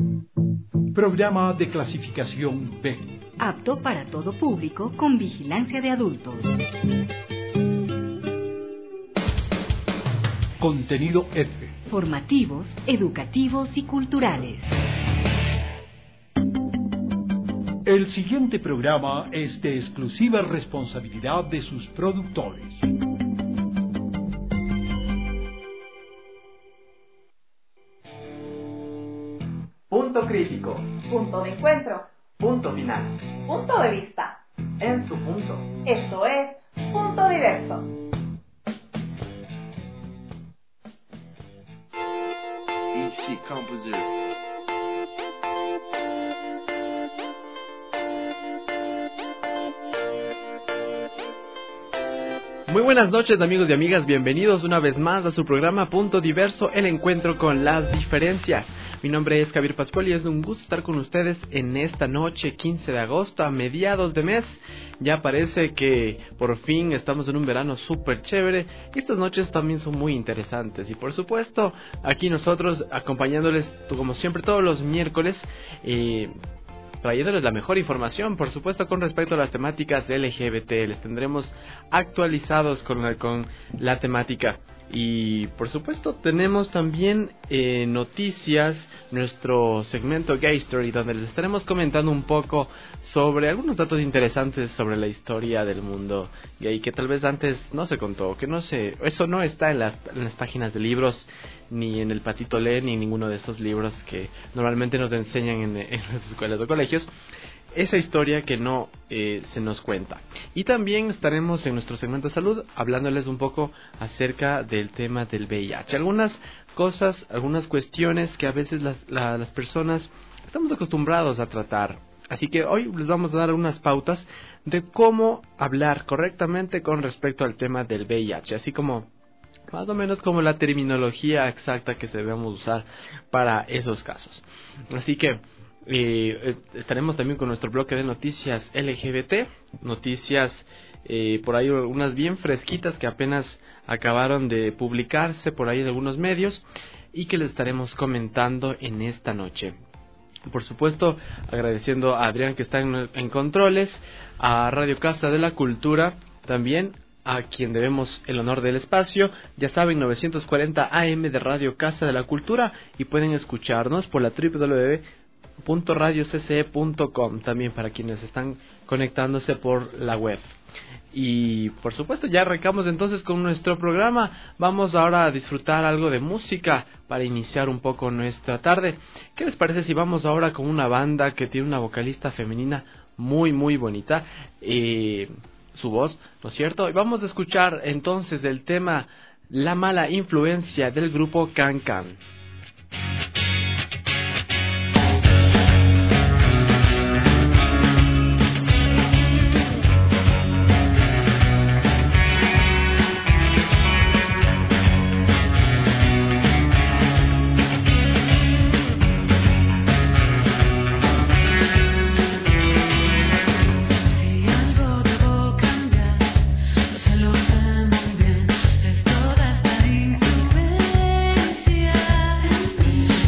Programa de clasificación B. Apto para todo público con vigilancia de adultos. Contenido F. Formativos, educativos y culturales. El siguiente programa es de exclusiva responsabilidad de sus productores. Punto crítico. Punto de encuentro. Punto final. Punto de vista. En su punto. Esto es Punto Diverso. Easy Composer. Muy buenas noches, amigos y amigas, bienvenidos una vez más a su programa Punto Diverso, el encuentro con las diferencias. Mi nombre es Javier Pascual y es un gusto estar con ustedes en esta noche, 15 de agosto, a mediados de mes. Ya parece que por fin estamos en un verano súper chévere. Estas noches también son muy interesantes y por supuesto aquí nosotros acompañándoles como siempre todos los miércoles, trayéndoles la mejor información, por supuesto, con respecto a las temáticas LGBT. Les tendremos actualizados con la temática. Y, por supuesto, tenemos también noticias, nuestro segmento Gay Story, donde les estaremos comentando un poco sobre algunos datos interesantes sobre la historia del mundo gay, que tal vez antes no se contó, eso no está en las páginas de libros, ni en el Patito Lee, ni en ninguno de esos libros que normalmente nos enseñan en las escuelas o colegios. Esa historia que no se nos cuenta. Y también estaremos en nuestro segmento de salud hablándoles un poco acerca del tema del VIH. Algunas cosas, algunas cuestiones que a veces las personas estamos acostumbrados a tratar. Así que hoy les vamos a dar unas pautas de cómo hablar correctamente con respecto al tema del VIH. Así como más o menos como la terminología exacta que debemos usar para esos casos. Así que estaremos también con nuestro bloque de noticias LGBT, noticias por ahí unas bien fresquitas que apenas acabaron de publicarse por ahí en algunos medios y que les estaremos comentando en esta noche. Por supuesto, agradeciendo a Adrián que está en controles, a Radio Casa de la Cultura, también a quien debemos el honor del espacio. Ya saben, 940 AM de Radio Casa de la Cultura, y pueden escucharnos por la www.radiocce.com, también para quienes están conectándose por la web. Y por supuesto ya arrancamos entonces con nuestro programa. Vamos ahora a disfrutar algo de música para iniciar un poco nuestra tarde. ¿Qué les parece si vamos ahora con una banda que tiene una vocalista femenina muy muy bonita, su voz, ¿no es cierto? Y vamos a escuchar entonces el tema La Mala Influencia del grupo Can Can. Toda esta influencia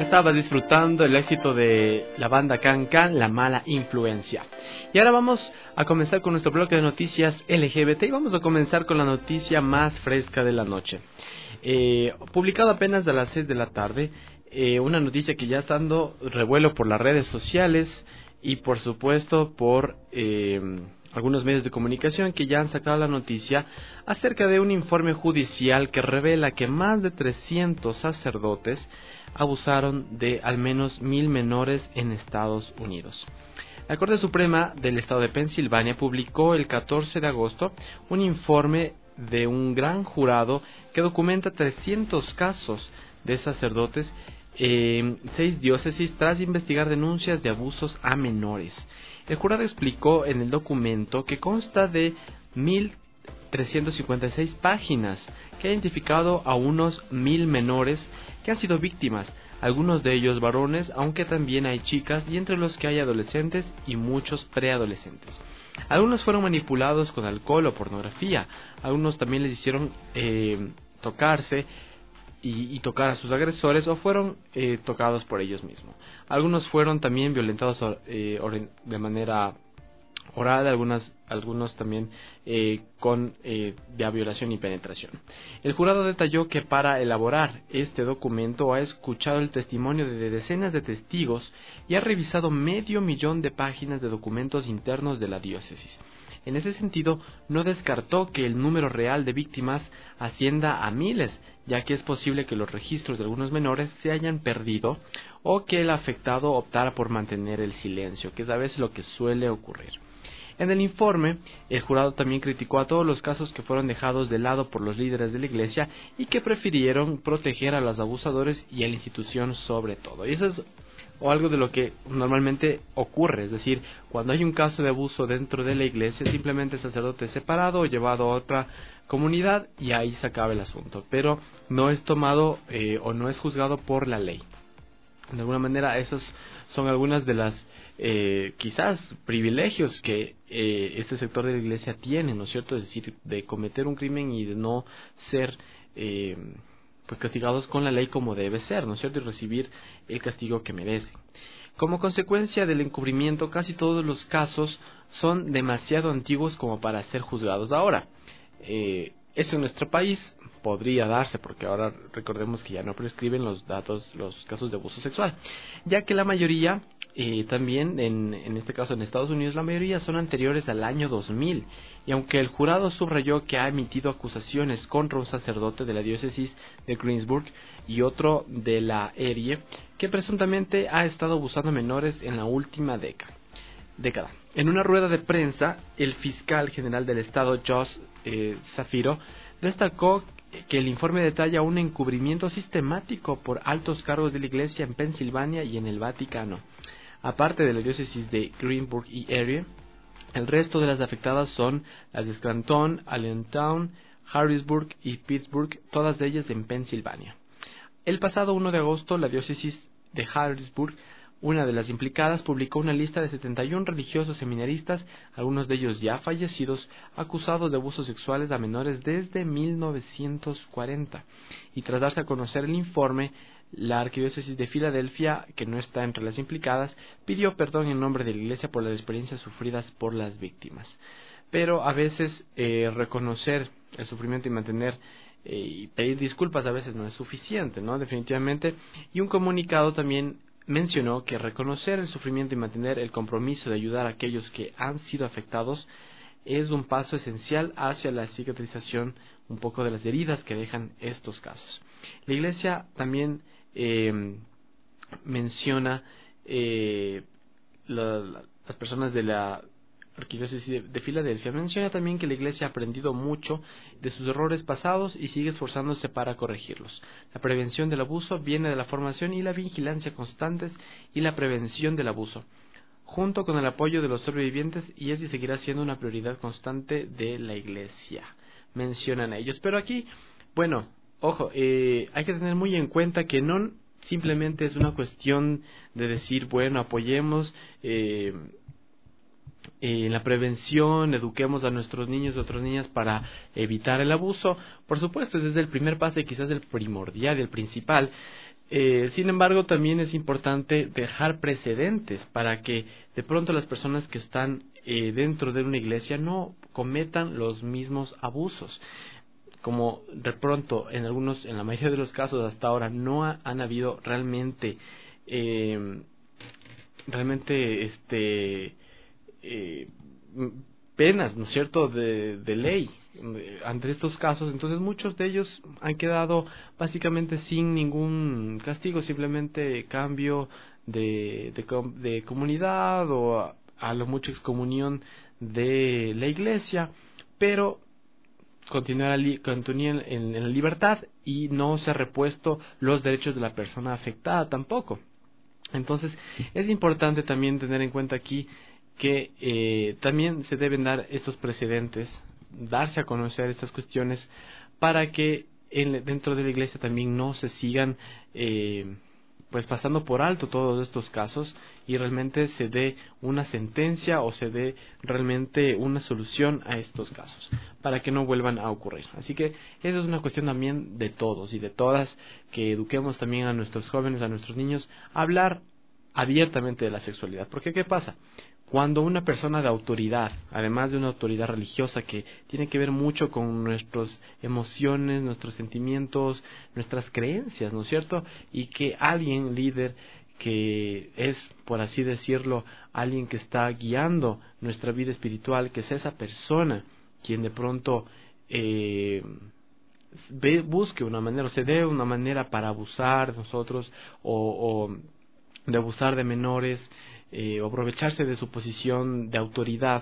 estaba disfrutando el éxito de la banda Can Can, La Mala Influencia. Y ahora vamos a comenzar con nuestro bloque de noticias LGBT y vamos a comenzar con la noticia más fresca de la noche. Publicado apenas a las 6 de la tarde, una noticia que ya está dando revuelo por las redes sociales y por supuesto por algunos medios de comunicación que ya han sacado la noticia acerca de un informe judicial que revela que más de 300 sacerdotes abusaron de al menos 1,000 menores en Estados Unidos. La Corte Suprema del Estado de Pensilvania publicó el 14 de agosto un informe de un gran jurado que documenta 300 casos de sacerdotes en 6 diócesis tras investigar denuncias de abusos a menores. El jurado explicó en el documento que consta de 1,356 páginas que ha identificado a unos 1,000 menores que han sido víctimas, algunos de ellos varones, aunque también hay chicas y entre los que hay adolescentes y muchos preadolescentes. Algunos fueron manipulados con alcohol o pornografía, algunos también les hicieron tocarse y tocar a sus agresores o fueron tocados por ellos mismos. Algunos fueron también violentados de manera oral, algunos también con violación y penetración. El jurado detalló que para elaborar este documento ha escuchado el testimonio de decenas de testigos y ha revisado 500,000 de páginas de documentos internos de la diócesis. En ese sentido, no descartó que el número real de víctimas ascienda a miles, ya que es posible que los registros de algunos menores se hayan perdido o que el afectado optara por mantener el silencio, que es a veces lo que suele ocurrir. En el informe, el jurado también criticó a todos los casos que fueron dejados de lado por los líderes de la Iglesia y que prefirieron proteger a los abusadores y a la institución sobre todo. Y eso es algo de lo que normalmente ocurre, es decir, cuando hay un caso de abuso dentro de la Iglesia, simplemente el sacerdote es separado o llevado a otra comunidad y ahí se acaba el asunto, pero no es tomado o no es juzgado por la ley. De alguna manera, esos son algunas de las quizás privilegios que este sector de la Iglesia tiene, ¿no es cierto? Es decir, de cometer un crimen y de no ser pues castigados con la ley como debe ser, ¿no es cierto? Y recibir el castigo que merecen. Como consecuencia del encubrimiento, casi todos los casos son demasiado antiguos como para ser juzgados ahora. Eso en nuestro país podría darse, porque ahora recordemos que ya no prescriben los casos de abuso sexual, ya que la mayoría, también en este caso en Estados Unidos, la mayoría son anteriores al año 2000, y aunque el jurado subrayó que ha emitido acusaciones contra un sacerdote de la diócesis de Greensburg y otro de la Erie, que presuntamente ha estado abusando a menores en la última década. En una rueda de prensa, el fiscal general del estado, Josh Zafiro, destacó que el informe detalla un encubrimiento sistemático por altos cargos de la Iglesia en Pensilvania y en el Vaticano. Aparte de la diócesis de Greenburg y Erie, el resto de las afectadas son las de Scranton, Allentown, Harrisburg y Pittsburgh, todas ellas en Pensilvania. El pasado 1 de agosto, la diócesis de Harrisburg, una de las implicadas, publicó una lista de 71 religiosos seminaristas, algunos de ellos ya fallecidos, acusados de abusos sexuales a menores desde 1940. Y tras darse a conocer el informe, la Arquidiócesis de Filadelfia, que no está entre las implicadas, pidió perdón en nombre de la Iglesia por las experiencias sufridas por las víctimas. Pero a veces reconocer el sufrimiento y mantener y pedir disculpas a veces no es suficiente, ¿no? Definitivamente. Y un comunicado también mencionó que reconocer el sufrimiento y mantener el compromiso de ayudar a aquellos que han sido afectados es un paso esencial hacia la cicatrización un poco de las heridas que dejan estos casos. La Iglesia también menciona las personas de la Arquidiócesis de Filadelfia, menciona también que la Iglesia ha aprendido mucho de sus errores pasados y sigue esforzándose para corregirlos. La prevención del abuso viene de la formación y la vigilancia constantes y la prevención del abuso, junto con el apoyo de los sobrevivientes, y es y seguirá siendo una prioridad constante de la Iglesia, mencionan ellos. Pero aquí, bueno, ojo, hay que tener muy en cuenta que no simplemente es una cuestión de decir, bueno, apoyemos en la prevención, eduquemos a nuestros niños y otras niñas para evitar el abuso. Por supuesto, ese es el primer paso y quizás el primordial, el principal, Sin embargo, también es importante dejar precedentes para que de pronto las personas que están dentro de una iglesia no cometan los mismos abusos. Como de pronto en la mayoría de los casos hasta ahora no han habido realmente penas, ¿no es cierto?, de ley ante estos casos. Entonces muchos de ellos han quedado básicamente sin ningún castigo, simplemente cambio de comunidad o a lo mucho excomunión de la iglesia, pero continúan en la libertad y no se ha repuesto los derechos de la persona afectada tampoco. Entonces es importante también tener en cuenta aquí que también se deben dar estos precedentes, darse a conocer estas cuestiones para que dentro de la iglesia también no se sigan pasando por alto todos estos casos y realmente se dé una sentencia o se dé realmente una solución a estos casos para que no vuelvan a ocurrir. Así que eso es una cuestión también de todos y de todas, que eduquemos también a nuestros jóvenes, a nuestros niños, a hablar abiertamente de la sexualidad. Porque ¿qué pasa? Cuando una persona de autoridad, además de una autoridad religiosa que tiene que ver mucho con nuestras emociones, nuestros sentimientos, nuestras creencias, ¿no es cierto? Y que alguien líder que es, por así decirlo, alguien que está guiando nuestra vida espiritual, que es esa persona quien de pronto busque una manera, o se dé una manera para abusar de nosotros o de abusar de menores, o aprovecharse de su posición de autoridad,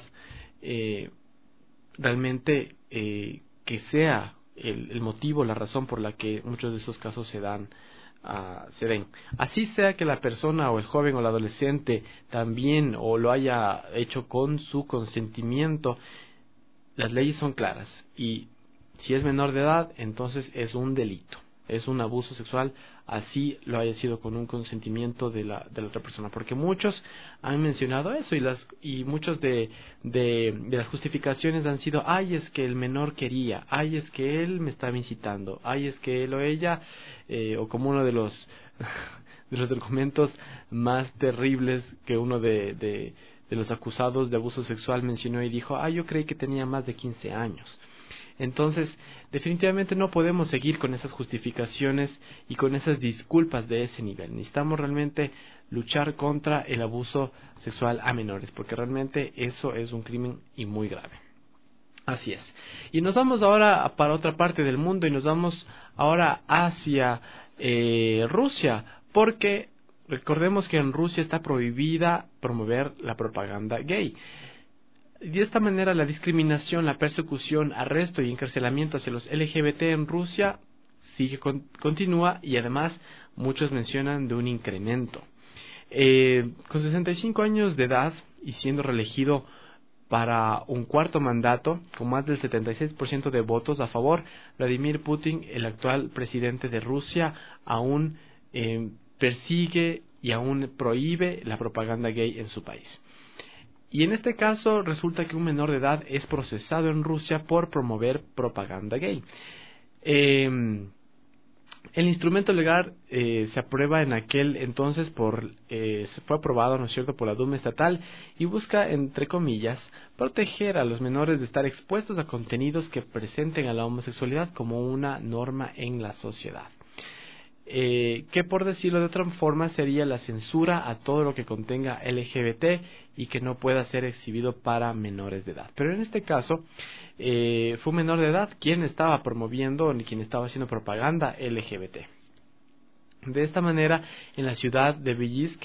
realmente que sea el motivo, la razón por la que muchos de esos casos se den. Así sea que la persona o el joven o el adolescente también o lo haya hecho con su consentimiento, las leyes son claras y si es menor de edad, entonces es un delito, es un abuso sexual, así lo haya sido con un consentimiento de la otra persona, porque muchos han mencionado eso y muchos de las justificaciones han sido: ay, es que el menor quería, ay, es que él me estaba incitando, ay, es que él o ella, o como uno de los documentos más terribles que uno de los acusados de abuso sexual mencionó y dijo: ah, yo creí que tenía más de 15 años. Entonces, definitivamente no podemos seguir con esas justificaciones y con esas disculpas de ese nivel. Necesitamos realmente luchar contra el abuso sexual a menores, porque realmente eso es un crimen y muy grave. Así es. Y nos vamos ahora para otra parte del mundo y nos vamos ahora hacia Rusia, porque recordemos que en Rusia está prohibida promover la propaganda gay. De esta manera, la discriminación, la persecución, arresto y encarcelamiento hacia los LGBT en Rusia continúa y además muchos mencionan de un incremento. Con 65 años de edad y siendo reelegido para un cuarto mandato, con más del 76% de votos a favor, Vladimir Putin, el actual presidente de Rusia, aún persigue y aún prohíbe la propaganda gay en su país. Y en este caso resulta que un menor de edad es procesado en Rusia por promover propaganda gay. El instrumento legal se aprueba en aquel entonces se fue aprobado, ¿no es cierto?, por la Duma estatal y busca, entre comillas, proteger a los menores de estar expuestos a contenidos que presenten a la homosexualidad como una norma en la sociedad. Que por decirlo de otra forma sería la censura a todo lo que contenga LGBT y que no pueda ser exhibido para menores de edad. Pero en este caso fue un menor de edad quien estaba promoviendo ni quien estaba haciendo propaganda LGBT. De esta manera, en la ciudad de Bielsk,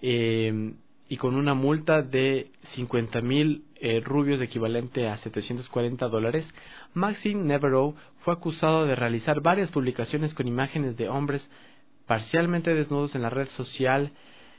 y con una multa de 50,000 rubios equivalente a $740, Maxim Neverov fue acusado de realizar varias publicaciones con imágenes de hombres parcialmente desnudos en la red social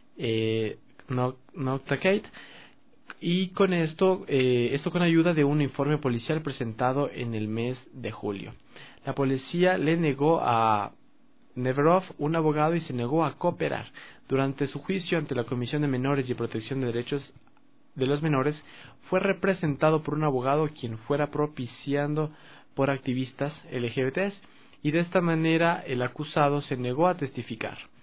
Noctacate, y con esto con ayuda de un informe policial presentado en el mes de julio. La policía le negó a Neverov un abogado y se negó a cooperar. Durante su juicio ante la Comisión de Menores y Protección de Derechos de los Menores, fue representado por un abogado quien fuera propiciando por activistas LGBTs, y de esta manera el acusado se negó a testificar.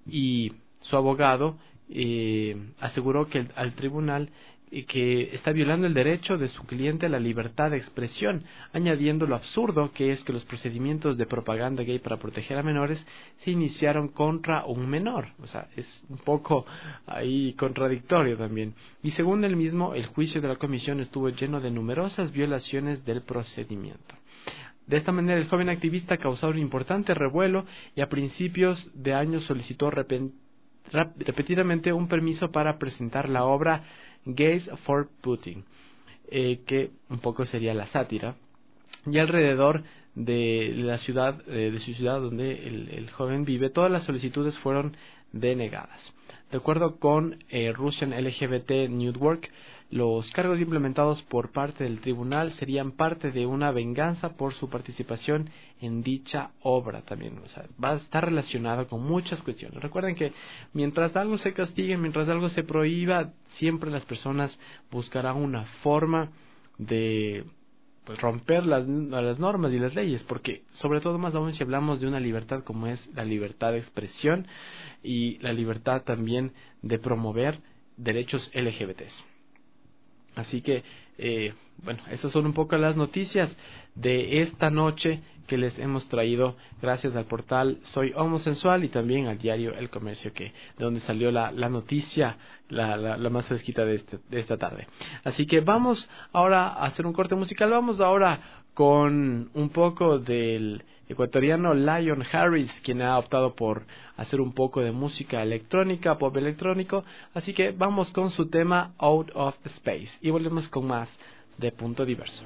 y su abogado aseguró que al tribunal que está violando el derecho de su cliente a la libertad de expresión, añadiendo lo absurdo que es que los procedimientos de propaganda gay para proteger a menores se iniciaron contra un menor. O sea, es un poco ahí contradictorio también. Y según él mismo, el juicio de la comisión estuvo lleno de numerosas violaciones del procedimiento. De esta manera, el joven activista causó un importante revuelo y a principios de año solicitó repetidamente un permiso para presentar la obra Gays for Putin, que un poco sería la sátira, y alrededor de la ciudad, de su ciudad donde el joven vive, todas las solicitudes fueron denegadas. De acuerdo con Russian LGBT Network, los cargos implementados por parte del tribunal serían parte de una venganza por su participación en dicha obra también. O sea, va a estar relacionado con muchas cuestiones. Recuerden que mientras algo se castigue, mientras algo se prohíba, siempre las personas buscarán una forma de romper las normas y las leyes, porque sobre todo más aún si hablamos de una libertad como es la libertad de expresión y la libertad también de promover derechos LGBTs. Así que, esas son un poco las noticias de esta noche que les hemos traído gracias al portal Soy Homosensual y también al diario El Comercio, de donde salió la noticia, la más fresquita de esta tarde. Así que vamos ahora a hacer un corte musical. Vamos ahora con un poco del ecuatoriano Lion Harris, quien ha optado por hacer un poco de música electrónica, pop electrónico. Así que vamos con su tema Out of Space y volvemos con más de Punto Diverso.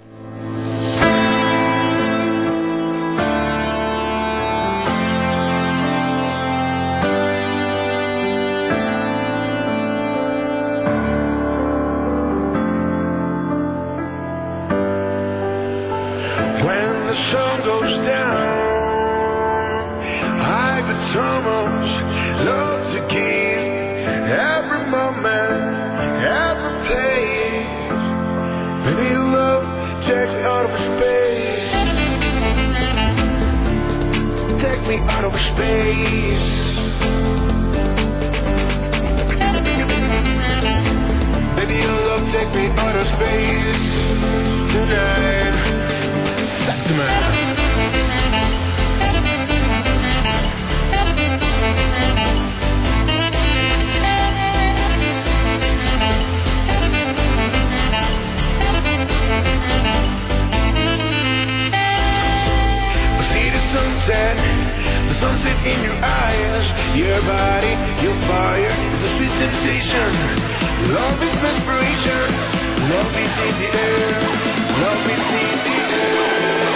When the sun goes down, I could almost love to give every moment, every place. Maybe love take me out of space. Take me out of space. Baby, your love take me out of space tonight. Exactamente. The sunset in your eyes, your body, your fire, it's a sweet sensation. Love is inspiration, love is in the air, love is in the air.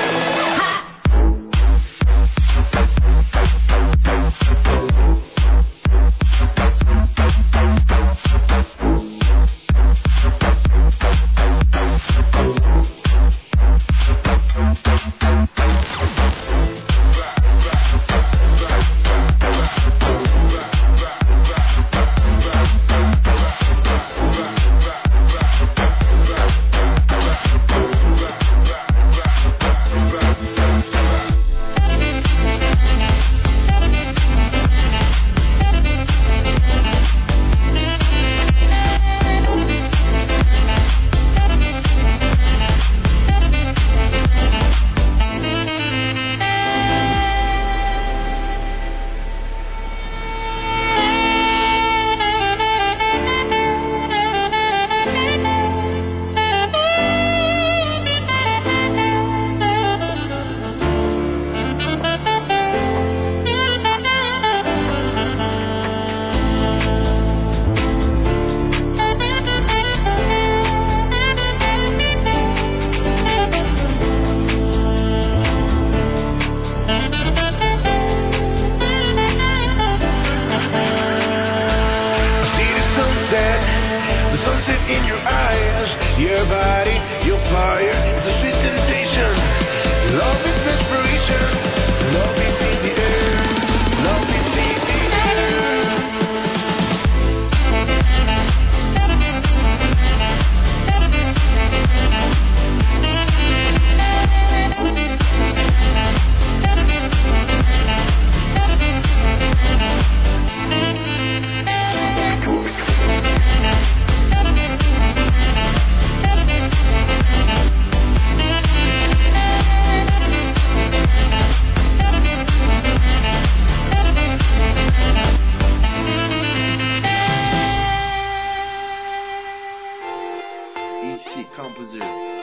ici composure.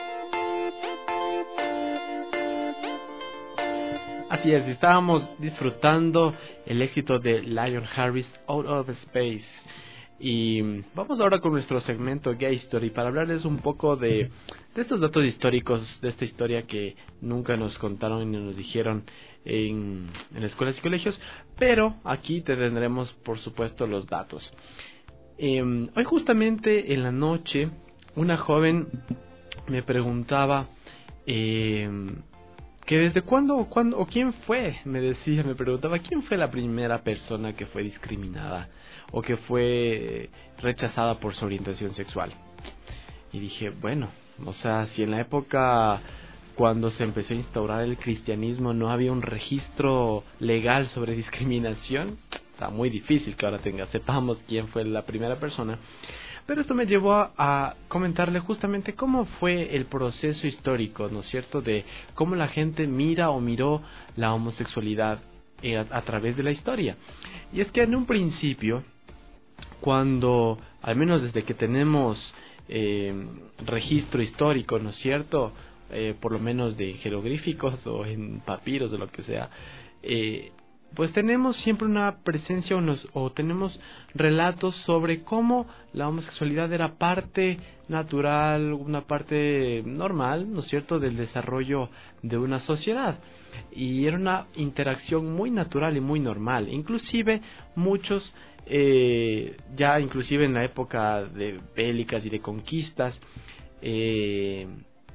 Así es, estábamos disfrutando el éxito de Lion Harris, Out of Space. Y vamos ahora con nuestro segmento Gay Story para hablarles un poco de estos datos históricos, de esta historia que nunca nos contaron ni nos dijeron en escuelas y colegios, pero aquí te tendremos por supuesto los datos. Hoy justamente en la noche una joven me preguntaba que desde cuándo o quién fue, me preguntaba quién fue la primera persona que fue discriminada o que fue rechazada por su orientación sexual. Y dije, bueno, o sea, si en la época cuando se empezó a instaurar el cristianismo no había un registro legal sobre discriminación, está muy difícil que ahora sepamos quién fue la primera persona. Pero esto me llevó a comentarle justamente cómo fue el proceso histórico, ¿no es cierto?, de cómo la gente mira o miró la homosexualidad a través de la historia. Y es que en un principio, cuando, al menos desde que tenemos registro histórico, ¿no es cierto?, por lo menos de jeroglíficos o en papiros o lo que sea, pues tenemos siempre una presencia o tenemos relatos sobre cómo la homosexualidad era parte natural, una parte normal, ¿no es cierto?, del desarrollo de una sociedad. Y era una interacción muy natural y muy normal. Inclusive muchos, ya inclusive en la época de bélicas y de conquistas, el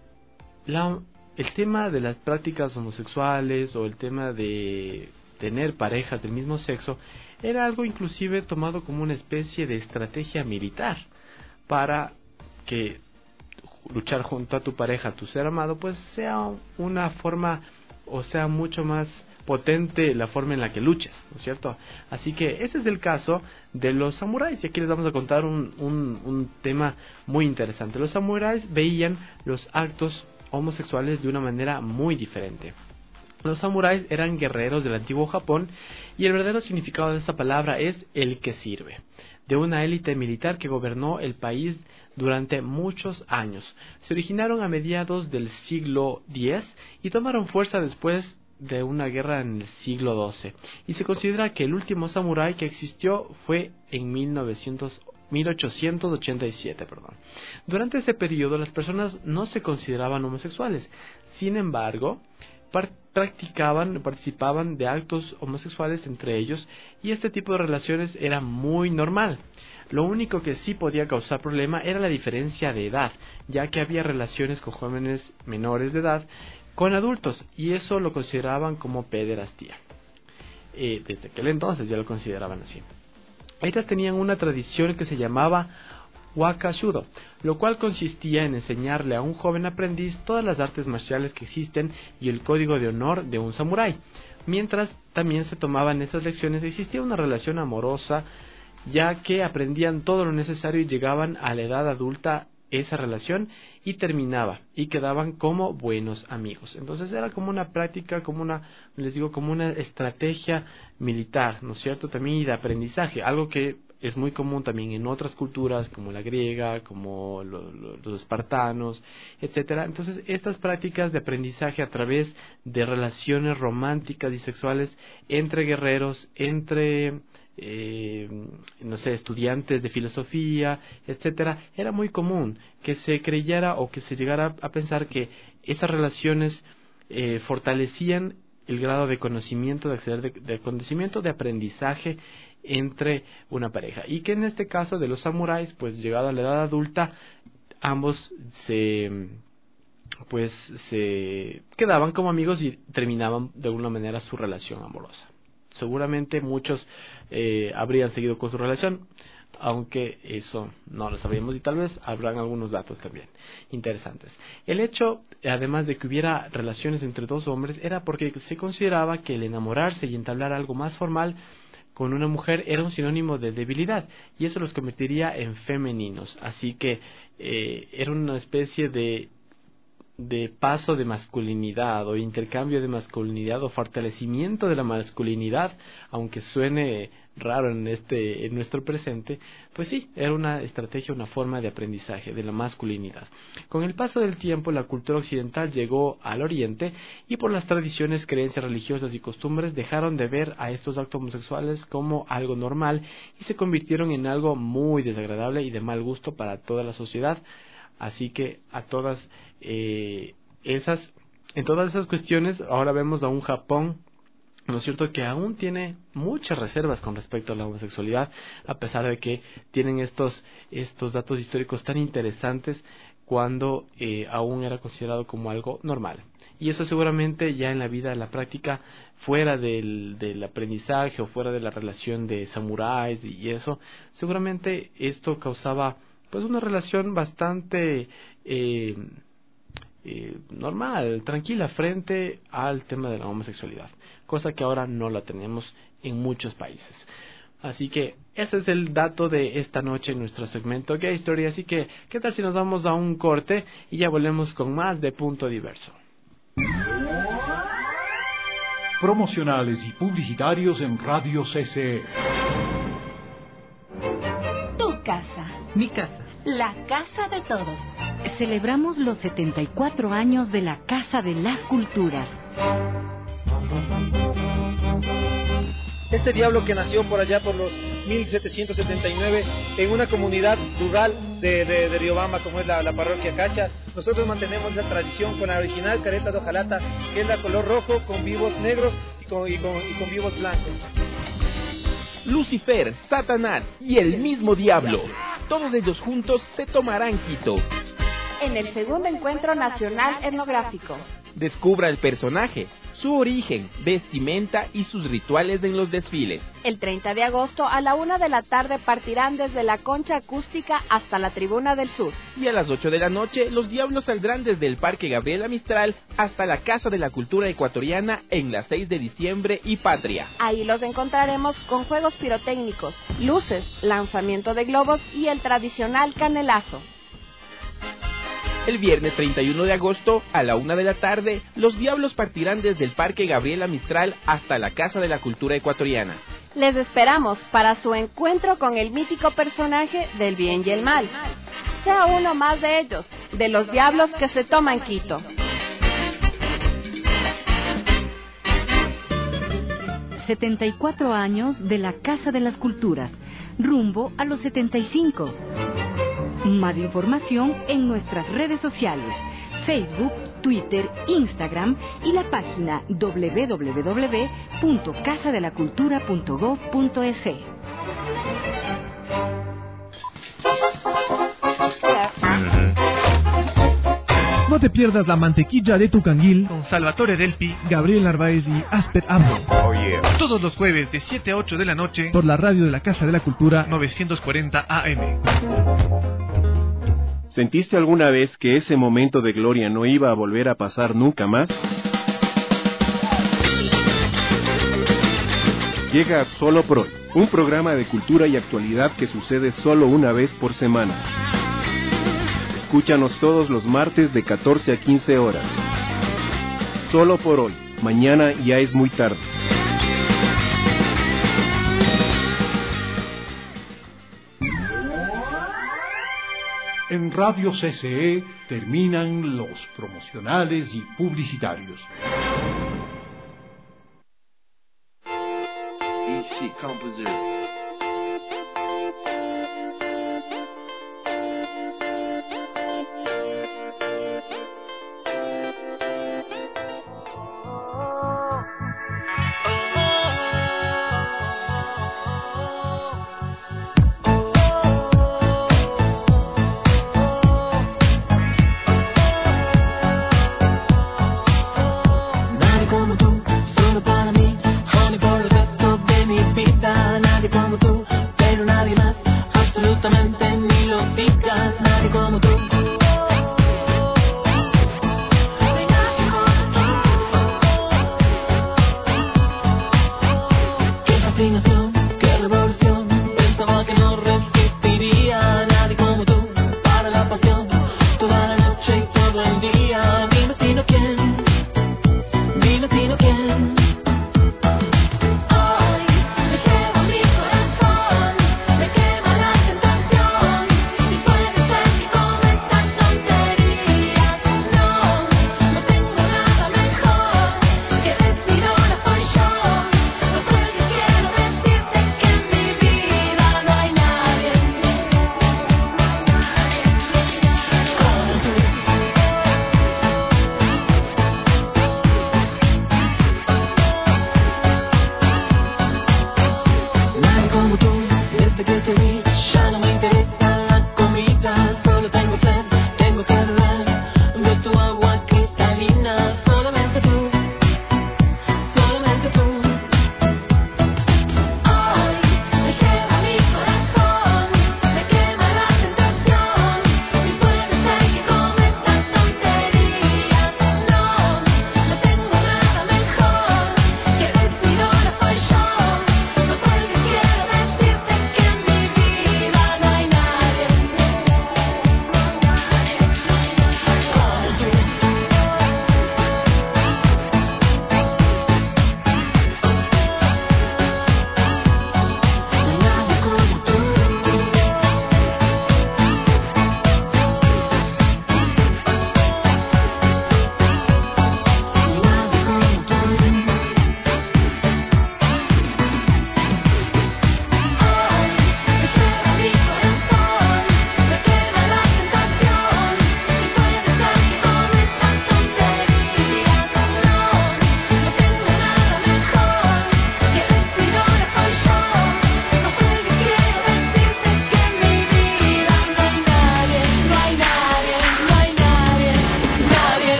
tema de las prácticas homosexuales o el tema de tener parejas del mismo sexo era algo inclusive tomado como una especie de estrategia militar para que luchar junto a tu pareja, tu ser amado, pues sea una forma o sea mucho más potente la forma en la que luches, ¿no es cierto? Así que ese es el caso de los samuráis, y aquí les vamos a contar un tema muy interesante. Los samuráis veían los actos homosexuales de una manera muy diferente. Los samuráis eran guerreros del antiguo Japón y el verdadero significado de esta palabra es el que sirve, de una élite militar que gobernó el país durante muchos años. Se originaron a mediados del siglo X y tomaron fuerza después de una guerra en el siglo XII, y se considera que el último samurái que existió fue en 1887. Durante ese periodo las personas no se consideraban homosexuales, sin embargo participaban de actos homosexuales entre ellos, y este tipo de relaciones era muy normal. Lo único que sí podía causar problema era la diferencia de edad, ya que había relaciones con jóvenes menores de edad con adultos, y eso lo consideraban como pederastía. Desde aquel entonces ya lo consideraban así. Ellas tenían una tradición que se llamaba Wakashudo, lo cual consistía en enseñarle a un joven aprendiz todas las artes marciales que existen y el código de honor de un samurái. Mientras también se tomaban esas lecciones, existía una relación amorosa, ya que aprendían todo lo necesario y llegaban a la edad adulta esa relación y terminaba y quedaban como buenos amigos. Entonces era como una práctica, como una estrategia militar, ¿no es cierto?, también, y de aprendizaje, algo que es muy común también en otras culturas como la griega, como los espartanos, etcétera. Entonces estas prácticas de aprendizaje a través de relaciones románticas y sexuales entre guerreros, entre estudiantes de filosofía, etcétera, era muy común que se creyera o que se llegara a pensar que esas relaciones fortalecían el grado de conocimiento, de acceder de conocimiento, de aprendizaje entre una pareja, y que en este caso de los samuráis, pues llegado a la edad adulta, ambos se quedaban como amigos y terminaban de alguna manera su relación amorosa. Seguramente muchos habrían seguido con su relación, aunque eso no lo sabemos, y tal vez habrán algunos datos también interesantes. El hecho, además de que hubiera relaciones entre dos hombres, era porque se consideraba que el enamorarse y entablar algo más formal con una mujer era un sinónimo de debilidad, y eso los convertiría en femeninos. Así que era una especie de paso de masculinidad o intercambio de masculinidad o fortalecimiento de la masculinidad, aunque suene raro en nuestro presente, pues sí, era una estrategia, una forma de aprendizaje de la masculinidad. Con el paso del tiempo, la cultura occidental llegó al Oriente y por las tradiciones, creencias religiosas y costumbres dejaron de ver a estos actos homosexuales como algo normal y se convirtieron en algo muy desagradable y de mal gusto para toda la sociedad. Así que en todas esas cuestiones ahora vemos a un Japón, ¿no es cierto?, que aún tiene muchas reservas con respecto a la homosexualidad, a pesar de que tienen estos datos históricos tan interesantes cuando aún era considerado como algo normal. Y eso seguramente ya en la vida, en la práctica, fuera del aprendizaje o fuera de la relación de samuráis y eso, seguramente esto causaba pues una relación bastante normal, tranquila frente al tema de la homosexualidad, cosa que ahora no la tenemos en muchos países. Así que ese es el dato de esta noche en nuestro segmento Gay Story. Así que, ¿qué tal si nos vamos a un corte y ya volvemos con más de Punto Diverso? Promocionales y publicitarios en Radio CCE. Tu casa. Mi casa. La casa de todos. Celebramos los 74 años de la Casa de las Culturas. Este diablo que nació por allá por los 1779 en una comunidad rural de Riobamba, como es la parroquia Cacha, nosotros mantenemos esa tradición con la original careta de hojalata, que es la color rojo con vivos negros y con vivos blancos. Lucifer, Satanás y el mismo diablo, todos ellos juntos se tomarán Quito. En el segundo encuentro nacional etnográfico. Descubra el personaje, su origen, vestimenta y sus rituales en los desfiles. El 30 de agosto a la 1 de la tarde partirán desde la concha acústica hasta la tribuna del sur. Y a las 8 de la noche los diablos saldrán desde el Parque Gabriela Mistral hasta la Casa de la Cultura Ecuatoriana en la 6 de diciembre y Patria. Ahí los encontraremos con juegos pirotécnicos, luces, lanzamiento de globos y el tradicional canelazo. El viernes 31 de agosto, a la 1 de la tarde, los diablos partirán desde el Parque Gabriela Mistral hasta la Casa de la Cultura Ecuatoriana. Les esperamos para su encuentro con el mítico personaje del bien y el mal. Sea uno más de ellos, de los diablos que se toman Quito. ...74 años de la Casa de las Culturas... ...rumbo a los 75... Más información en nuestras redes sociales, Facebook, Twitter, Instagram y la página www.casadelacultura.gov.es. No te pierdas la mantequilla de tu canguil con Salvatore Delpi, Gabriel Narváez y Asper Abdo. Oh, yeah. Todos los jueves de 7 a 8 de la noche por la radio de la Casa de la Cultura 940 AM. ¿Sentiste alguna vez que ese momento de gloria no iba a volver a pasar nunca más? Llega Solo por Hoy, un programa de cultura y actualidad que sucede solo una vez por semana. Escúchanos todos los martes de 14 a 15 horas. Solo por Hoy, mañana ya es muy tarde. En Radio CCE terminan los promocionales y publicitarios. Easy Composer.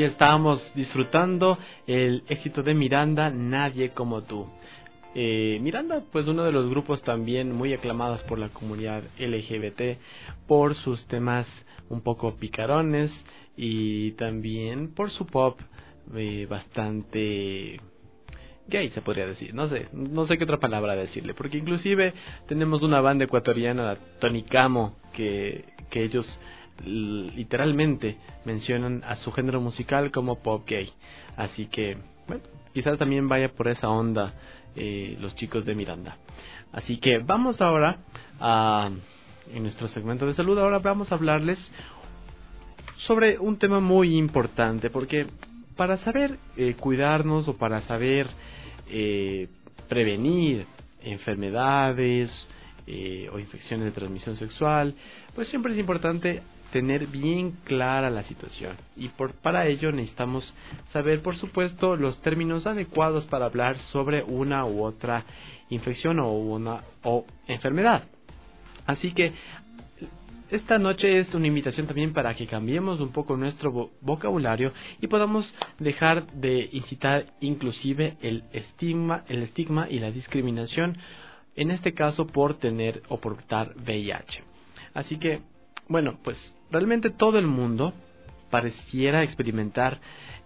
estábamos disfrutando el éxito de Miranda, Nadie como tú. Miranda, pues uno de los grupos también muy aclamados por la comunidad LGBT por sus temas un poco picarones y también por su pop bastante gay, se podría decir. No sé qué otra palabra decirle, porque inclusive tenemos una banda ecuatoriana, Tonicamo, que ellos literalmente mencionan a su género musical como pop gay. Así que, bueno, quizás también vaya por esa onda los chicos de Miranda. Así que vamos ahora en nuestro segmento de salud, ahora vamos a hablarles sobre un tema muy importante, porque para saber cuidarnos o para saber prevenir enfermedades o infecciones de transmisión sexual, pues siempre es importante tener bien clara la situación, y para ello necesitamos saber, por supuesto, los términos adecuados para hablar sobre una u otra infección o enfermedad. Así que esta noche es una invitación también para que cambiemos un poco nuestro vocabulario y podamos dejar de incitar inclusive el estigma y la discriminación, en este caso por tener o portar VIH. Así que, bueno, pues realmente todo el mundo pareciera experimentar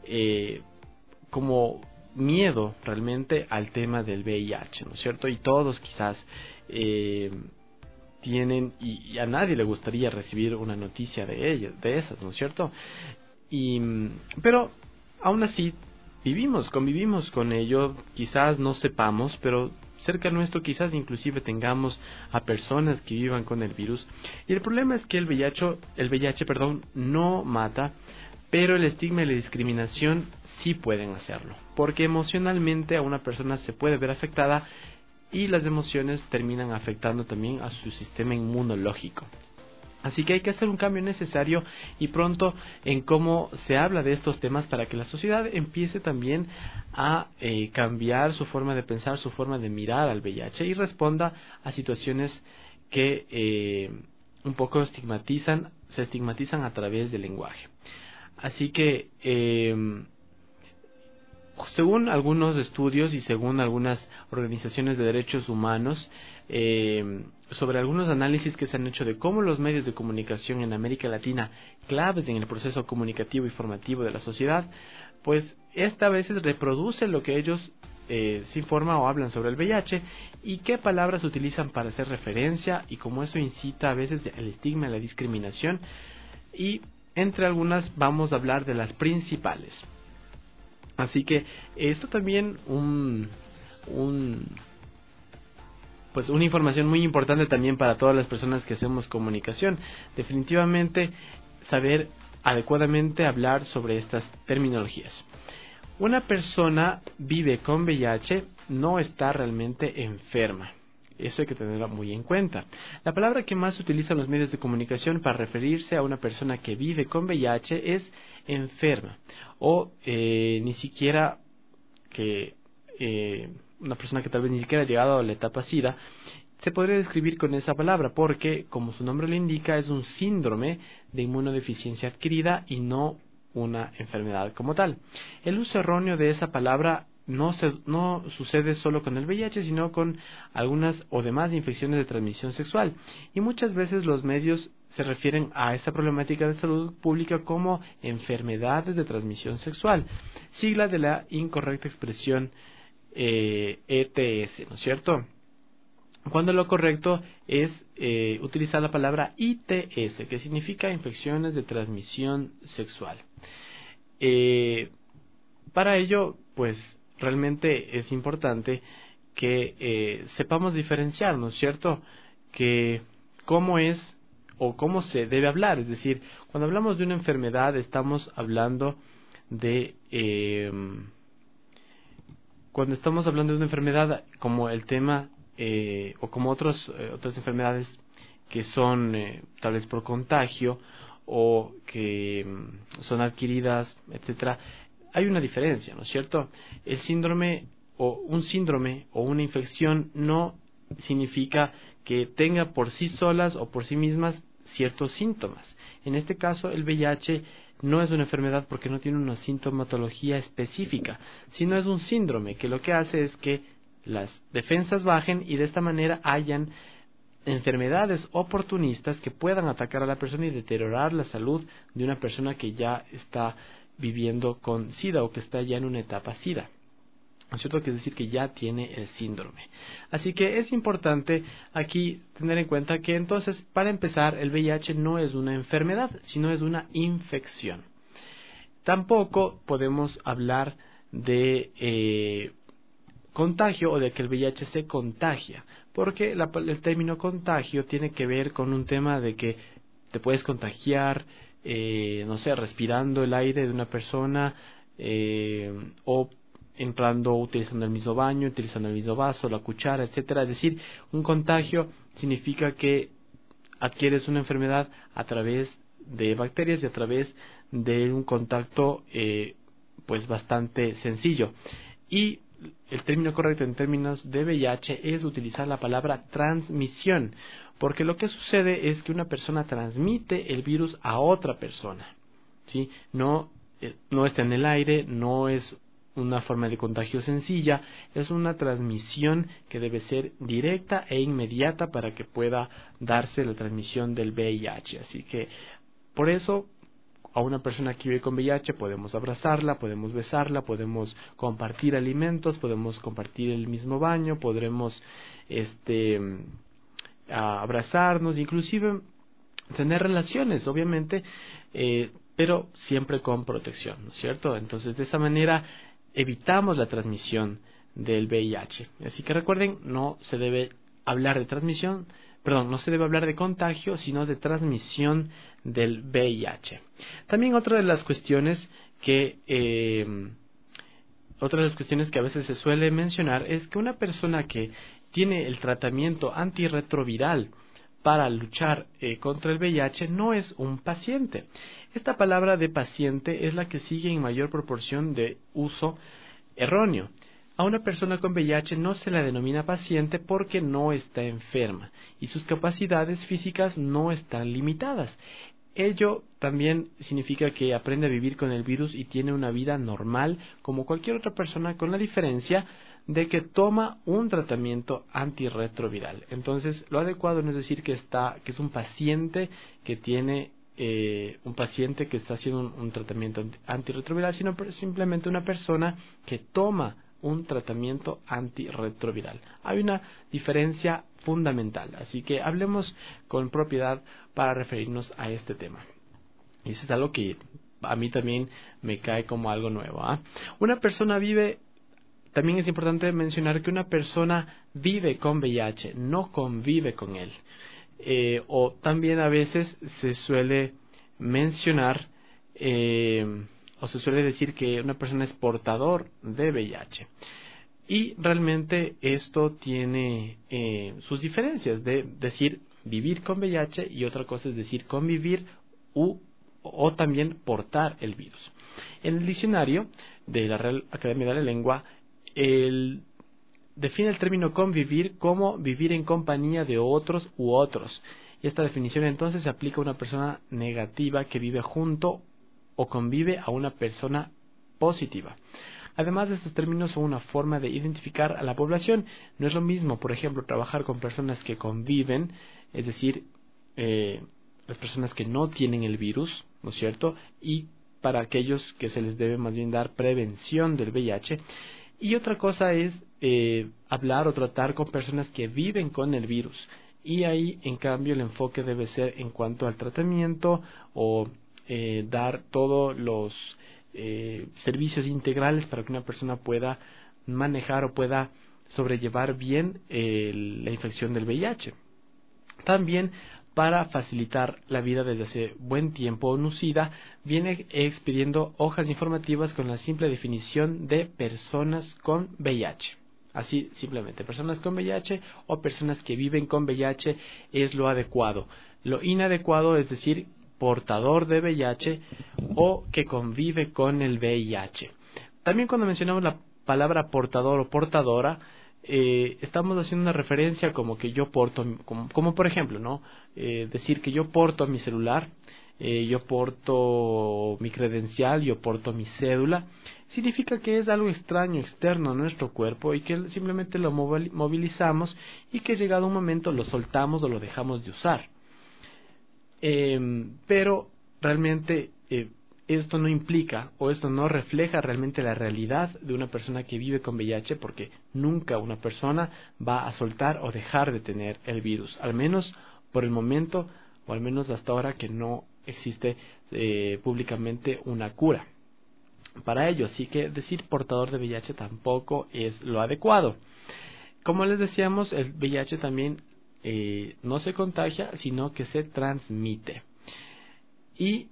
como miedo realmente al tema del VIH, ¿no es cierto? Y todos quizás tienen, y a nadie le gustaría recibir una noticia de esas, ¿no es cierto? Pero aún así convivimos con ello, quizás no sepamos, pero cerca nuestro quizás inclusive tengamos a personas que vivan con el virus. Y el problema es que el VIH, no mata, pero el estigma y la discriminación sí pueden hacerlo, porque emocionalmente a una persona se puede ver afectada y las emociones terminan afectando también a su sistema inmunológico. Así que hay que hacer un cambio necesario y pronto en cómo se habla de estos temas para que la sociedad empiece también a cambiar su forma de pensar, su forma de mirar al VIH y responda a situaciones que un poco se estigmatizan a través del lenguaje. Así que según algunos estudios y según algunas organizaciones de derechos humanos, sobre algunos análisis que se han hecho de cómo los medios de comunicación en América Latina, claves en el proceso comunicativo y formativo de la sociedad, pues esta a veces reproduce lo que ellos se informan o hablan sobre el VIH y qué palabras utilizan para hacer referencia y cómo eso incita a veces el estigma y la discriminación, y entre algunas vamos a hablar de las principales. Así que esto también pues una información muy importante también para todas las personas que hacemos comunicación. Definitivamente saber adecuadamente hablar sobre estas terminologías. Una persona vive con VIH, no está realmente enferma. Eso hay que tenerlo muy en cuenta. La palabra que más utilizan los medios de comunicación para referirse a una persona que vive con VIH es enferma, o ni siquiera que una persona que tal vez ni siquiera ha llegado a la etapa SIDA se podría describir con esa palabra, porque como su nombre lo indica es un síndrome de inmunodeficiencia adquirida y no una enfermedad como tal. El uso erróneo de esa palabra no sucede solo con el VIH, sino con algunas o demás infecciones de transmisión sexual, y muchas veces los medios se refieren a esa problemática de salud pública como enfermedades de transmisión sexual, sigla de la incorrecta expresión ETS, ¿no es cierto? Cuando lo correcto es utilizar la palabra ITS, que significa infecciones de transmisión sexual. Para ello, pues realmente es importante que sepamos diferenciar, ¿no es cierto?, que cómo es o cómo se debe hablar. Es decir, cuando hablamos de una enfermedad estamos hablando de cuando estamos hablando de una enfermedad como el tema o como otras enfermedades que son tal vez por contagio o que son adquiridas, etcétera, hay una diferencia, ¿no es cierto? El síndrome o una infección no significa que tenga por sí solas o por sí mismas ciertos síntomas. En este caso, el VIH no es una enfermedad porque no tiene una sintomatología específica, sino es un síndrome que lo que hace es que las defensas bajen y de esta manera hayan enfermedades oportunistas que puedan atacar a la persona y deteriorar la salud de una persona que ya está viviendo con SIDA o que está ya en una etapa SIDA. ¿No es cierto? Que es decir, que ya tiene el síndrome. Así que es importante aquí tener en cuenta que entonces, para empezar, el VIH no es una enfermedad, sino es una infección. Tampoco podemos hablar de contagio o de que el VIH se contagia, porque el término contagio tiene que ver con un tema de que te puedes contagiar, no sé, respirando el aire de una persona o entrando, utilizando el mismo baño, utilizando el mismo vaso, la cuchara, etcétera. Es decir, un contagio significa que adquieres una enfermedad a través de bacterias y a través de un contacto pues bastante sencillo. Y el término correcto en términos de VIH es utilizar la palabra transmisión, porque lo que sucede es que una persona transmite el virus a otra persona, ¿sí? No está en el aire, no es una forma de contagio sencilla, es una transmisión que debe ser directa e inmediata para que pueda darse la transmisión del VIH. Así que, por eso, a una persona que vive con VIH podemos abrazarla, podemos besarla, podemos compartir alimentos, podemos compartir el mismo baño, podremos abrazarnos, inclusive tener relaciones, obviamente, pero siempre con protección, ¿no es cierto? Entonces, de esa manera evitamos la transmisión del VIH. Así que recuerden, no se debe hablar de transmisión, no se debe hablar de contagio, sino de transmisión del VIH. También otra de las cuestiones que a veces se suele mencionar es que una persona que tiene el tratamiento antirretroviral para luchar contra el VIH no es un paciente. Esta palabra de paciente es la que sigue en mayor proporción de uso erróneo. A una persona con VIH no se la denomina paciente porque no está enferma y sus capacidades físicas no están limitadas. Ello también significa que aprende a vivir con el virus y tiene una vida normal como cualquier otra persona, con la diferencia de que toma un tratamiento antirretroviral. Entonces, lo adecuado no es decir que es un paciente que tiene un paciente que está haciendo un tratamiento antirretroviral, sino simplemente una persona que toma un tratamiento antirretroviral. Hay una diferencia fundamental, así que hablemos con propiedad para referirnos a este tema. Y eso es algo que a mí también me cae como algo nuevo. Una persona vive, también es importante mencionar que una persona vive con VIH, no convive con él. O también a veces se suele mencionar o se suele decir que una persona es portador de VIH. Y realmente esto tiene sus diferencias, de decir vivir con VIH y otra cosa es decir convivir o también portar el virus. En el diccionario de la Real Academia de la Lengua, define el término convivir como vivir en compañía de otros u otros. Y esta definición entonces se aplica a una persona negativa que vive junto o convive a una persona positiva. Además, de estos términos son una forma de identificar a la población. No es lo mismo, por ejemplo, trabajar con personas que conviven, es decir, las personas que no tienen el virus, ¿no es cierto? Y para aquellos que se les debe más bien dar prevención del VIH. Y otra cosa es hablar o tratar con personas que viven con el virus. Y ahí, en cambio, el enfoque debe ser en cuanto al tratamiento o dar todos los servicios integrales para que una persona pueda manejar o pueda sobrellevar bien la infección del VIH. También, para facilitar la vida desde hace buen tiempo, NUCIDA viene expidiendo hojas informativas con la simple definición de personas con VIH. Así, simplemente, personas con VIH o personas que viven con VIH es lo adecuado. Lo inadecuado es decir portador de VIH o que convive con el VIH. También cuando mencionamos la palabra portador o portadora, estamos haciendo una referencia como que yo porto, como por ejemplo, ¿no? Decir que yo porto mi celular, yo porto mi credencial, yo porto mi cédula, significa que es algo extraño, externo a nuestro cuerpo y que simplemente lo movilizamos y que llegado un momento lo soltamos o lo dejamos de usar. Pero realmente esto no implica o esto no refleja realmente la realidad de una persona que vive con VIH, porque nunca una persona va a soltar o dejar de tener el virus, al menos por el momento o al menos hasta ahora que no existe públicamente una cura para ello. Así que decir portador de VIH tampoco es lo adecuado. Como les decíamos, el VIH también no se contagia, sino que se transmite. Y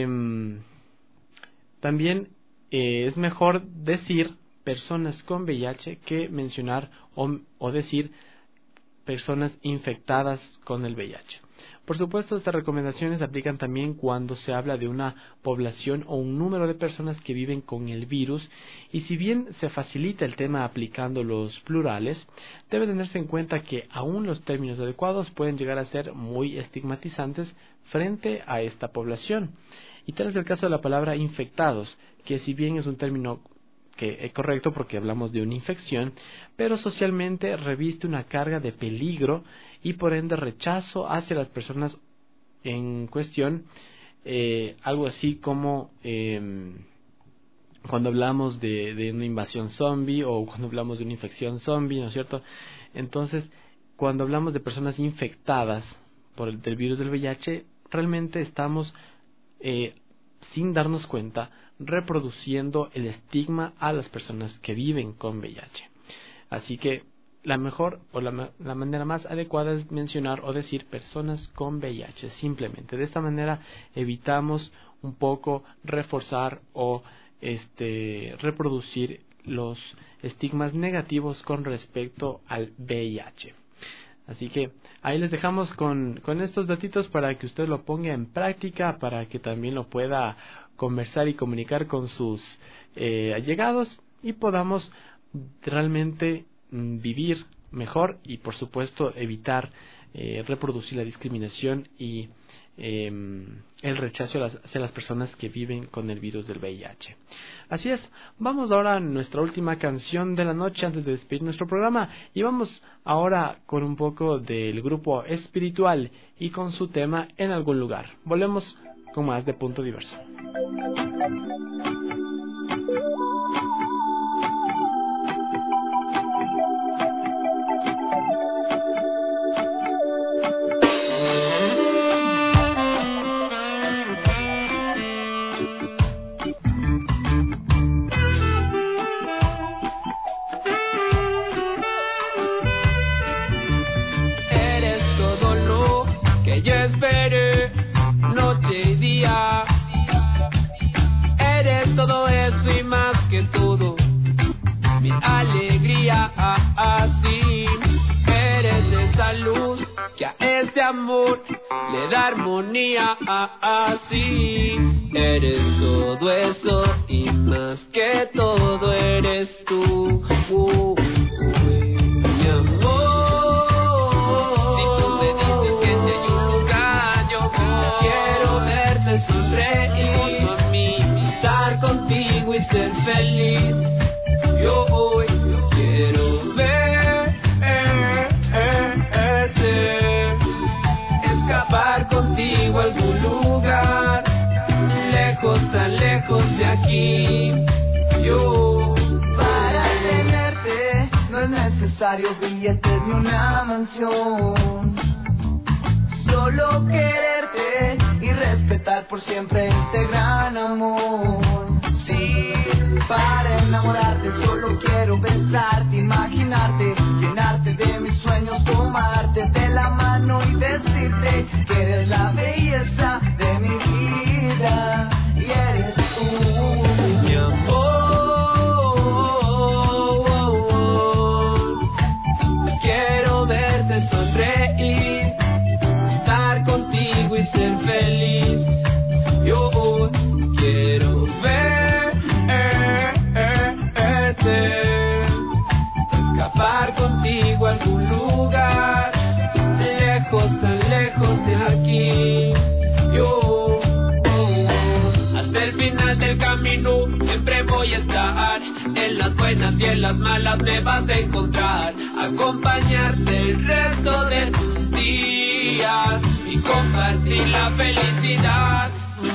también es mejor decir personas con VIH que mencionar o decir personas infectadas con el VIH. Por supuesto, estas recomendaciones se aplican también cuando se habla de una población o un número de personas que viven con el virus, y si bien se facilita el tema aplicando los plurales, debe tenerse en cuenta que aún los términos adecuados pueden llegar a ser muy estigmatizantes frente a esta población. Y tal es el caso de la palabra infectados, que si bien es un término que es correcto porque hablamos de una infección, pero socialmente reviste una carga de peligro y por ende rechazo hacia las personas en cuestión, algo así como cuando hablamos de una invasión zombie o cuando hablamos de una infección zombie, ¿no es cierto? Entonces, cuando hablamos de personas infectadas del virus del VIH, realmente estamos, sin darnos cuenta, reproduciendo el estigma a las personas que viven con VIH. Así que la mejor o la manera más adecuada es mencionar o decir personas con VIH, simplemente. De esta manera evitamos un poco reforzar o reproducir los estigmas negativos con respecto al VIH. Así que ahí les dejamos con estos datitos para que usted lo ponga en práctica, para que también lo pueda conversar y comunicar con sus allegados y podamos realmente vivir mejor y por supuesto evitar reproducir la discriminación y el rechazo hacia las personas que viven con el virus del VIH. Así es, vamos ahora a nuestra última canción de la noche antes de despedir nuestro programa, y vamos ahora con un poco del grupo Espiritual y con su tema En algún lugar. Volvemos con más de Punto Diverso. Yo esperé noche y día. Eres todo eso y más que todo, mi alegría. Así eres esa luz que a este amor le da armonía. Así eres todo eso y más que todo eres tú. Mi amor. Sonreír junto a mí, estar contigo y ser feliz. Yo hoy quiero verte, escapar contigo a algún lugar, lejos, tan lejos de aquí. Yo para tenerte no es necesario billetes ni una mansión, solo quererte y respetar por siempre este gran amor. Sí, para enamorarte solo quiero besarte, imaginarte, llenarte de mis sueños, tomarte de la mano y decirte que eres la belleza de mi vida y eres tú, mi amor. Quiero verte sonreír, estar contigo y ser feliz. Yo quiero verte, escapar contigo a algún lugar, lejos, tan lejos de aquí. Yo buenas y en las malas me vas a encontrar. Acompañarte el resto de tus días y compartir la felicidad.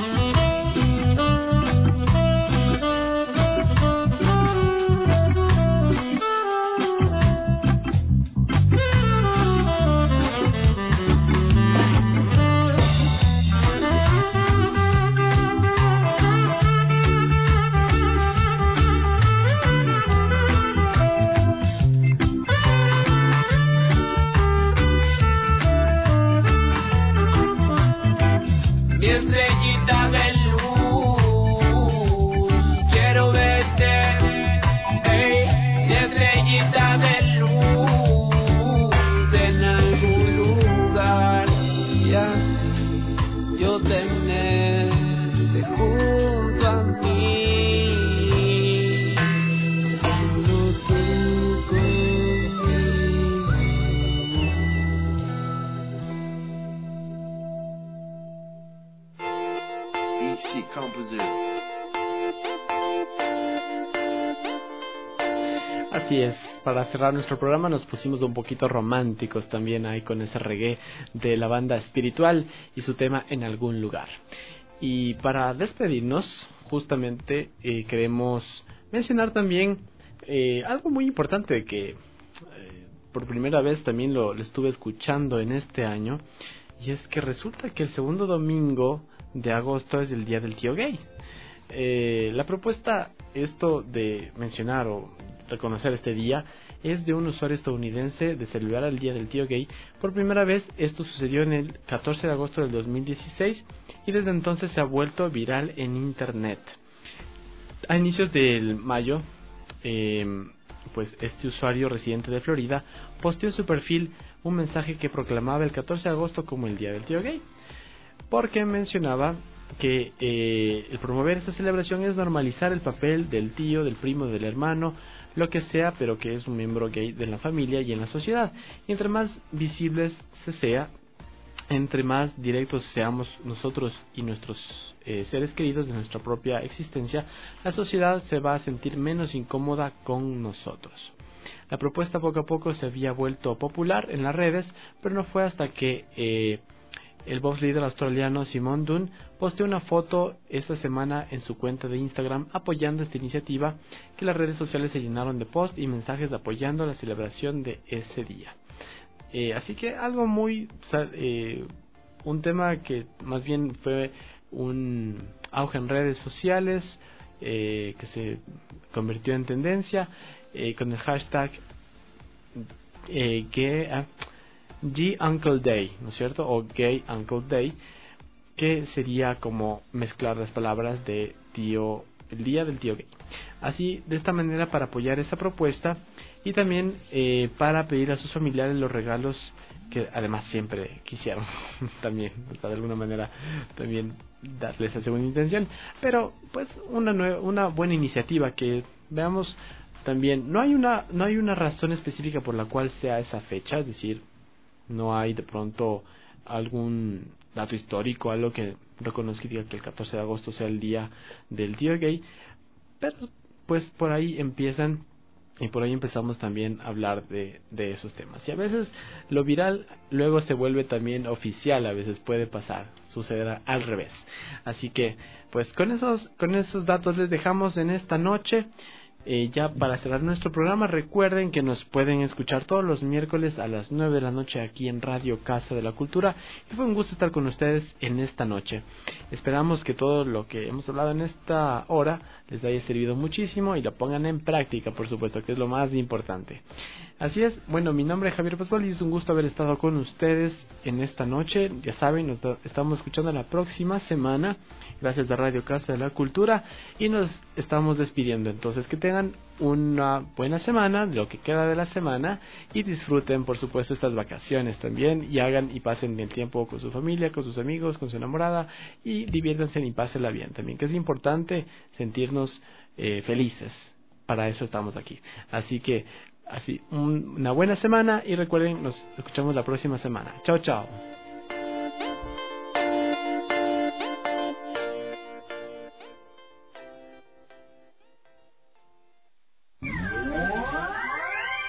Así es, para cerrar nuestro programa nos pusimos un poquito románticos también ahí con ese reggae de la banda Espiritual y su tema En algún lugar. Y para despedirnos, justamente queremos mencionar también algo muy importante que por primera vez también lo estuve escuchando en este año, y es que resulta que el segundo domingo de agosto es el Día del Tío Gay. La propuesta, esto de mencionar o reconocer este día, es de un usuario estadounidense de celebrar el Día del Tío Gay. Por primera vez esto sucedió en el 14 de agosto del 2016 y desde entonces se ha vuelto viral en internet. A inicios del mayo, pues este usuario residente de Florida posteó en su perfil un mensaje que proclamaba el 14 de agosto como el Día del Tío Gay, porque mencionaba que el promover esta celebración es normalizar el papel del tío, del primo, del hermano, lo que sea, pero que es un miembro gay de la familia y en la sociedad. Y entre más visibles se sea, entre más directos seamos nosotros y nuestros seres queridos de nuestra propia existencia, la sociedad se va a sentir menos incómoda con nosotros. La propuesta poco a poco se había vuelto popular en las redes, pero no fue hasta que el boss líder australiano Simon Dunn posteó una foto esta semana en su cuenta de Instagram apoyando esta iniciativa, que las redes sociales se llenaron de posts y mensajes apoyando la celebración de ese día. Así que algo muy... un tema que más bien fue un auge en redes sociales, que se convirtió en tendencia con el hashtag G Uncle Day, ¿no es cierto? O Gay Uncle Day, que sería como mezclar las palabras de tío, el día del tío gay. Así, de esta manera, para apoyar esa propuesta y también para pedir a sus familiares los regalos que además siempre quisieron también, o sea, de alguna manera también darles esa segunda intención, pero pues una buena iniciativa que veamos también. No hay una razón específica por la cual sea esa fecha, es decir, no hay de pronto algún dato histórico, algo que reconozca que el 14 de agosto sea el día del tío gay, pero pues por ahí empiezan y por ahí empezamos también a hablar de esos temas. Y a veces lo viral luego se vuelve también oficial, a veces puede pasar, sucederá al revés. Así que pues con esos datos les dejamos en esta noche. Ya para cerrar nuestro programa, recuerden que nos pueden escuchar todos los miércoles a las 9 de la noche aquí en Radio Casa de la Cultura, y fue un gusto estar con ustedes en esta noche. Esperamos que todo lo que hemos hablado en esta hora les haya servido muchísimo y lo pongan en práctica, por supuesto, que es lo más importante. Así es, bueno, mi nombre es Javier Pascual y es un gusto haber estado con ustedes en esta noche. Ya saben, nos estamos escuchando la próxima semana, gracias a Radio Casa de la Cultura, y nos estamos despidiendo. Entonces, que tengan una buena semana, lo que queda de la semana, y disfruten, por supuesto, estas vacaciones también, y hagan y pasen el tiempo con su familia, con sus amigos, con su enamorada, y diviértanse y pásenla bien también, que es importante sentirnos felices. Para eso estamos aquí. Así que una buena semana, y recuerden, nos escuchamos la próxima semana. Chao, chao.